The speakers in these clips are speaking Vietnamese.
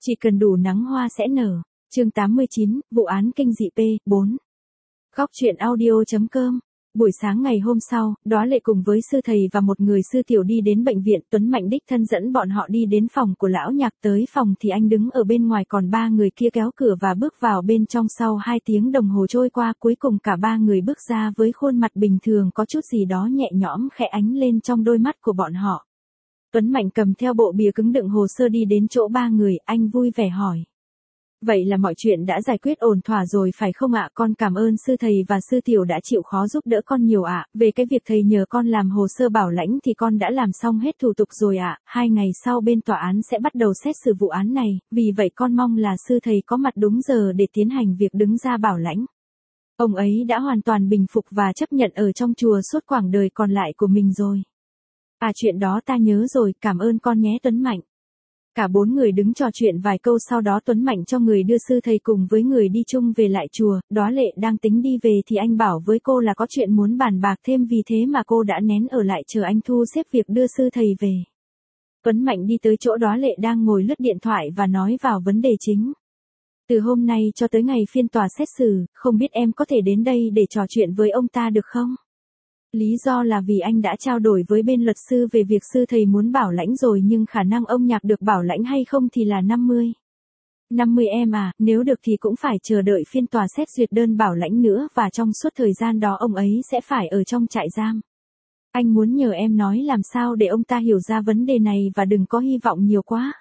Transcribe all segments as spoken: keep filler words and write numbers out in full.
Chỉ cần đủ nắng hoa sẽ nở. Chương tám mươi chín, vụ án kinh dị P bốn. Góc truyện audio chấm com. Buổi sáng ngày hôm sau, Đóa Lệ cùng với sư thầy và một người sư tiểu đi đến bệnh viện. Tuấn Mạnh đích thân dẫn bọn họ đi đến phòng của lão Nhạc. Tới phòng thì anh đứng ở bên ngoài, còn ba người kia kéo cửa và bước vào bên trong. Sau hai tiếng đồng hồ trôi qua, cuối cùng cả ba người bước ra với khuôn mặt bình thường, có chút gì đó nhẹ nhõm khẽ ánh lên trong đôi mắt của bọn họ. Tuấn Mạnh cầm theo bộ bìa cứng đựng hồ sơ đi đến chỗ ba người, anh vui vẻ hỏi. Vậy là mọi chuyện đã giải quyết ổn thỏa rồi phải không ạ? Con cảm ơn sư thầy và sư tiểu đã chịu khó giúp đỡ con nhiều ạ. Về cái việc thầy nhờ con làm hồ sơ bảo lãnh thì con đã làm xong hết thủ tục rồi ạ. Hai ngày sau bên tòa án sẽ bắt đầu xét xử vụ án này, vì vậy con mong là sư thầy có mặt đúng giờ để tiến hành việc đứng ra bảo lãnh. Ông ấy đã hoàn toàn bình phục và chấp nhận ở trong chùa suốt quãng đời còn lại của mình rồi. À, chuyện đó ta nhớ rồi, cảm ơn con nhé Tuấn Mạnh. Cả bốn người đứng trò chuyện vài câu, sau đó Tuấn Mạnh cho người đưa sư thầy cùng với người đi chung về lại chùa. Đóa Lệ đang tính đi về thì anh bảo với cô là có chuyện muốn bàn bạc thêm, vì thế mà cô đã nén ở lại chờ anh thu xếp việc đưa sư thầy về. Tuấn Mạnh đi tới chỗ Đóa Lệ đang ngồi lướt điện thoại và nói vào vấn đề chính. Từ hôm nay cho tới ngày phiên tòa xét xử, không biết em có thể đến đây để trò chuyện với ông ta được không? Lý do là vì anh đã trao đổi với bên luật sư về việc sư thầy muốn bảo lãnh rồi, nhưng khả năng ông Nhạc được bảo lãnh hay không thì là năm mươi. năm mươi em à, nếu được thì cũng phải chờ đợi phiên tòa xét duyệt đơn bảo lãnh nữa, và trong suốt thời gian đó ông ấy sẽ phải ở trong trại giam. Anh muốn nhờ em nói làm sao để ông ta hiểu ra vấn đề này và đừng có hy vọng nhiều quá.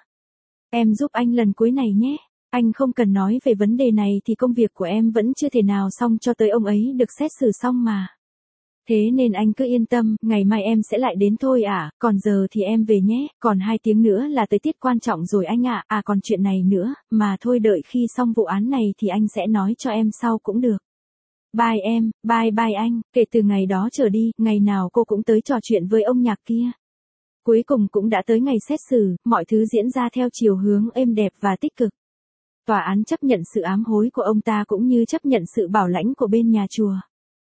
Em giúp anh lần cuối này nhé. Anh không cần nói về vấn đề này thì công việc của em vẫn chưa thể nào xong cho tới ông ấy được xét xử xong mà. Thế nên anh cứ yên tâm, ngày mai em sẽ lại đến thôi ạ, à, còn giờ thì em về nhé, còn hai tiếng nữa là tới tiết quan trọng rồi anh ạ, à. à còn chuyện này nữa, mà thôi đợi khi xong vụ án này thì anh sẽ nói cho em sau cũng được. Bye em, bye bye anh. Kể từ ngày đó trở đi, ngày nào cô cũng tới trò chuyện với ông Nhạc kia. Cuối cùng cũng đã tới ngày xét xử, mọi thứ diễn ra theo chiều hướng êm đẹp và tích cực. Tòa án chấp nhận sự ám hối của ông ta cũng như chấp nhận sự bảo lãnh của bên nhà chùa.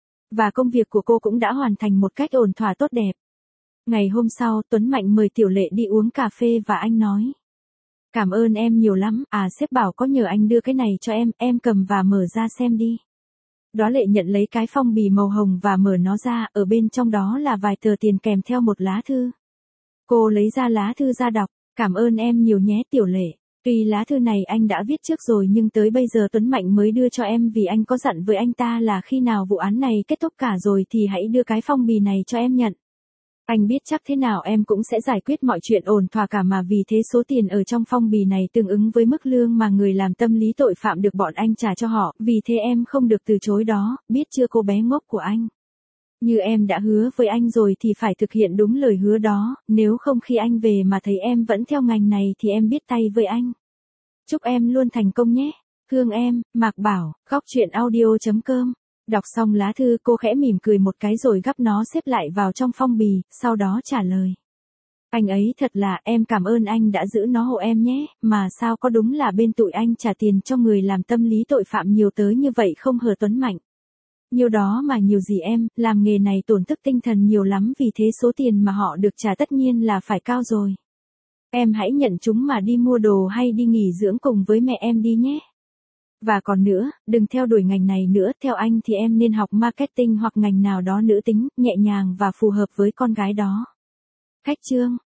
Và công việc của cô cũng đã hoàn thành một cách ổn thỏa tốt đẹp. Ngày hôm sau, Tuấn Mạnh mời Tiểu Lệ đi uống cà phê và anh nói. Cảm ơn em nhiều lắm, à sếp bảo có nhờ anh đưa cái này cho em, em cầm và mở ra xem đi. Đóa Lệ nhận lấy cái phong bì màu hồng và mở nó ra, ở bên trong đó là vài tờ tiền kèm theo một lá thư. Cô lấy ra lá thư ra đọc, cảm ơn em nhiều nhé Tiểu Lệ. Tuy lá thư này anh đã viết trước rồi nhưng tới bây giờ Tuấn Mạnh mới đưa cho em, vì anh có dặn với anh ta là khi nào vụ án này kết thúc cả rồi thì hãy đưa cái phong bì này cho em nhận. Anh biết chắc thế nào em cũng sẽ giải quyết mọi chuyện ổn thỏa cả mà, vì thế số tiền ở trong phong bì này tương ứng với mức lương mà người làm tâm lý tội phạm được bọn anh trả cho họ, vì thế em không được từ chối đó, biết chưa cô bé ngốc của anh. Như em đã hứa với anh rồi thì phải thực hiện đúng lời hứa đó, nếu không khi anh về mà thấy em vẫn theo ngành này thì em biết tay với anh. Chúc em luôn thành công nhé. Thương em, Mạc Bảo. Góc truyện audio chấm com. Đọc xong lá thư cô khẽ mỉm cười một cái rồi gấp nó xếp lại vào trong phong bì, sau đó trả lời. Anh ấy thật là, em cảm ơn anh đã giữ nó hộ em nhé, mà sao có đúng là bên tụi anh trả tiền cho người làm tâm lý tội phạm nhiều tới như vậy không hờ Tuấn Mạnh? Nhiều đó mà nhiều gì em, làm nghề này tổn thức tinh thần nhiều lắm, vì thế số tiền mà họ được trả tất nhiên là phải cao rồi. Em hãy nhận chúng mà đi mua đồ hay đi nghỉ dưỡng cùng với mẹ em đi nhé. Và còn nữa, đừng theo đuổi ngành này nữa, theo anh thì em nên học marketing hoặc ngành nào đó nữ tính, nhẹ nhàng và phù hợp với con gái đó. Khách chương.